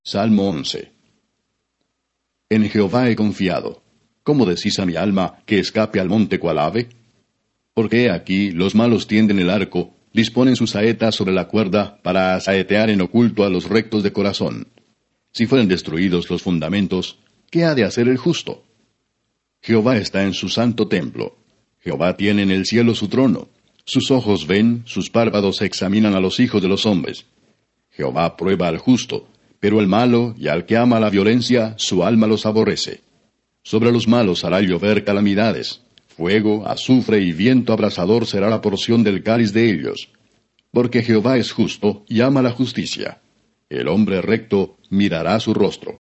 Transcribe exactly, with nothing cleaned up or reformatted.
Salmo once. En Jehová he confiado. ¿Cómo decís a mi alma que escape al monte cual ave? Porque he aquí los malos tienden el arco, disponen sus saetas sobre la cuerda para saetear en oculto a los rectos de corazón. Si fueren destruidos los fundamentos, ¿qué ha de hacer el justo? Jehová está en su santo templo. Jehová tiene en el cielo su trono. Sus ojos ven, sus párpados examinan a los hijos de los hombres. Jehová prueba al justo, pero al malo y al que ama la violencia, su alma los aborrece. Sobre los malos hará llover calamidades. Fuego, azufre y viento abrasador será la porción del cáliz de ellos. Porque Jehová es justo y ama la justicia. El hombre recto mirará su rostro.